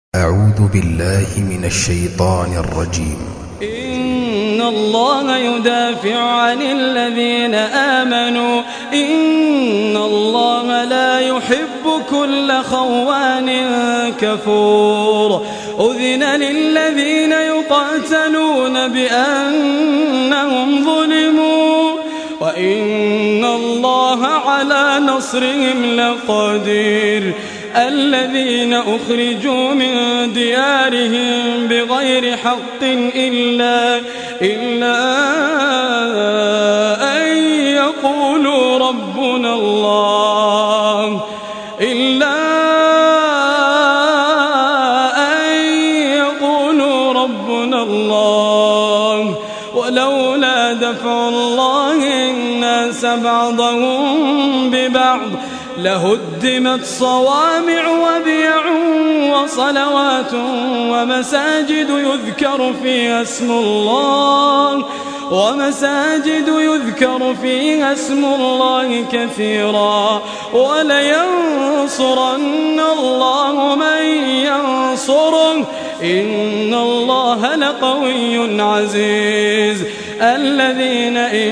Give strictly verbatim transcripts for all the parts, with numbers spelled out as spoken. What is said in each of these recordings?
أعوذ بالله من الشيطان الرجيم. إن الله يدافع عن الذين آمنوا إن الله لا يحب كل خوان كفور. أذن للذين يقاتلون بأنهم ظلموا وإن الله على نصرهم لقدير. الذين أخرجوا من ديارهم بغير حق إلا, إلا أن يقولوا ربنا الله إلا أن يقولوا ربنا الله ولولا دفع الله الناس بعضهم ببعض لهدمت صوامع وبيع وصلوات ومساجد يذكر فيها اسم الله ومساجد يذكر فيها اسم الله كثيرا ولينصرن الله من ينصره إن الله لقوي عزيز. الذين إن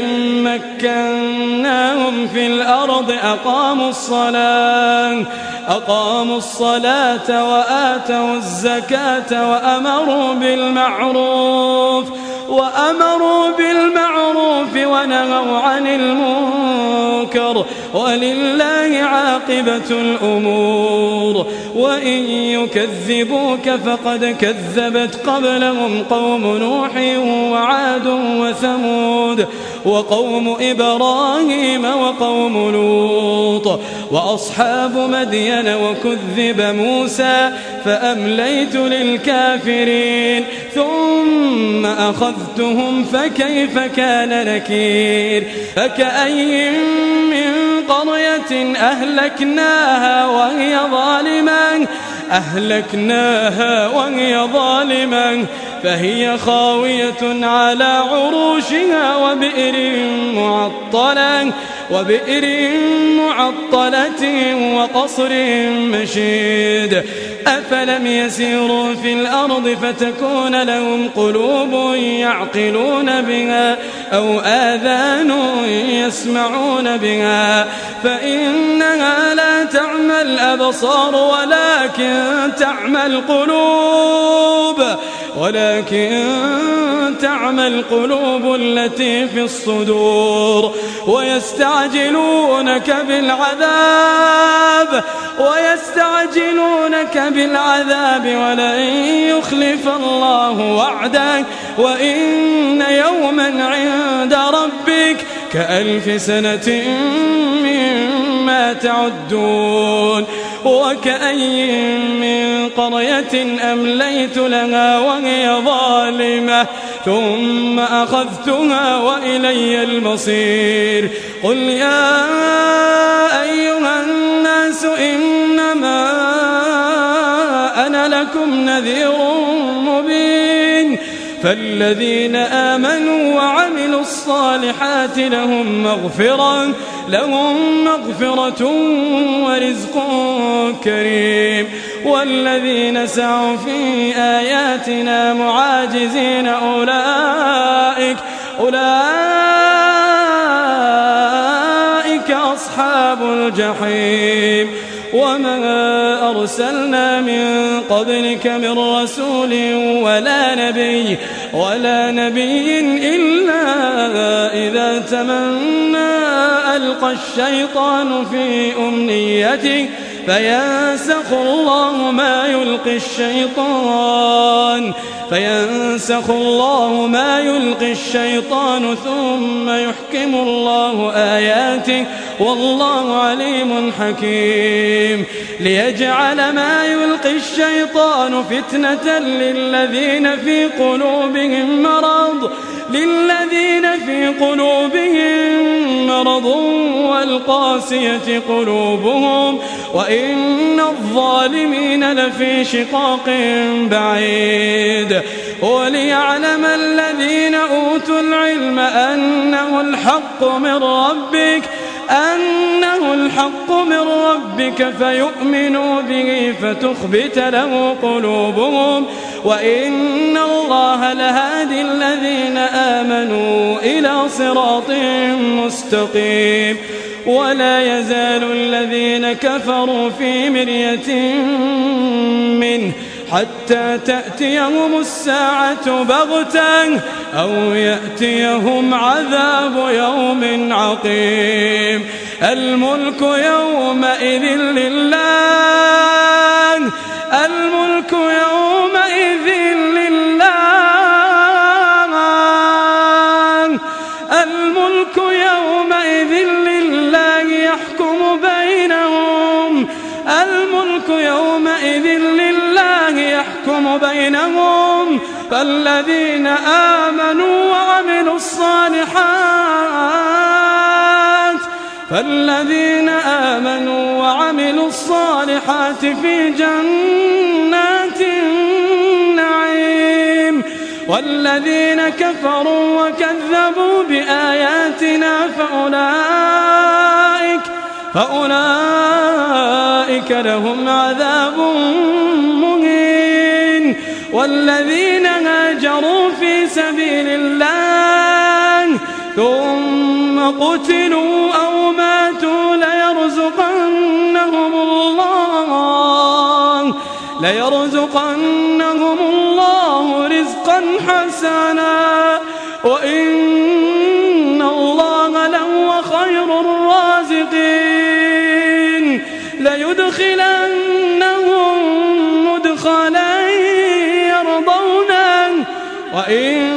مكناهم في الأرض أقاموا الصلاة أقاموا الصلاة وآتوا الزكاة وأمروا بالمعروف وأمروا بالمعروف ونهوا عن المنكر ولله عاقبة الأمور. وإن يكذبوك فقد كذبت قبلهم قوم نوح وعاد وثمود وقوم إبراهيم وقوم لوط وأصحاب مدين وكذب موسى فأمليت للكافرين ثم أخذتهم فكيف كان نكير. فكأي من قرية أهلكناها وهي ظالمة أهلكناها وهي ظالمة فهي خاوية على عروشها وبئر معطلة وبئر معطلة وقصر مشيد. أفلم يسيروا في الأرض فتكون لهم قلوب يعقلون بها أو آذان يسمعون بها فإنها لا تعمى الأبصار ولكن تعمى القلوب ولكن تعمى القلوب التي في الصدور. ويستعجلونك بالعذاب ويستعجلونك بالعذاب ولن يخلف الله وعده وإن يوما عند ربك كألف سنة مما تعدون. وكأي من قرية أمليت لها وهي ظالمة ثم أخذتها وإلي المصير. قل يا أيها الناس إنما أنا لكم نذير مبين. فالذين آمنوا وعملوا الصالحات لهم مغفرة لهم مغفرة ورزق كريم. والذين سعوا في آياتنا معاجزين أولئك أولئك أصحاب الجحيم. وما أرسلنا من قبلك من رسول ولا نبي ولا نبي إلا إذا تمنى ألقى الشيطان في أمنيته فينسخ الله ما يلقي الشيطان فينسخ الله ما يلقي الشيطان ثم يحكم الله آياته والله عليم حكيم. ليجعل ما يلقي الشيطان فتنة للذين في قلوبهم مرض للذين في قلوبهم مرض والقاسية قلوبهم وإن الظالمين لفي شقاق بعيد. وليعلم الذين أوتوا العلم أنه الحق من ربك أنه الحق من ربك فيؤمنوا به فتخبت له قلوبهم وإن الله لهادي الذين آمنوا إلى صراط مستقيم ولا يزال الذين كفروا في مرية منه حتى تأتيهم الساعة بغتة أو يأتيهم عذاب يوم عقيم الملك يومئذ لله الملك يومئذ لله الملك يومئذ لله يحكم بينهم الملك يومئذ لله يحكم بينهم فالذين آمنوا وعملوا الصالحات فالذين آمنوا وعملوا الصالحات في جنات النعيم والذين كفروا وكذبوا بآياتنا فأولئك فأولئك لهم عذاب مهين والذين هاجروا في سبيل الله ثم قتلوا أو ماتوا ليرزقنهم الله ليرزقنهم الله رزقا حسنا وإن الله لهو خير الرازقين ليدخلنهم مدخلا يرضونه وإن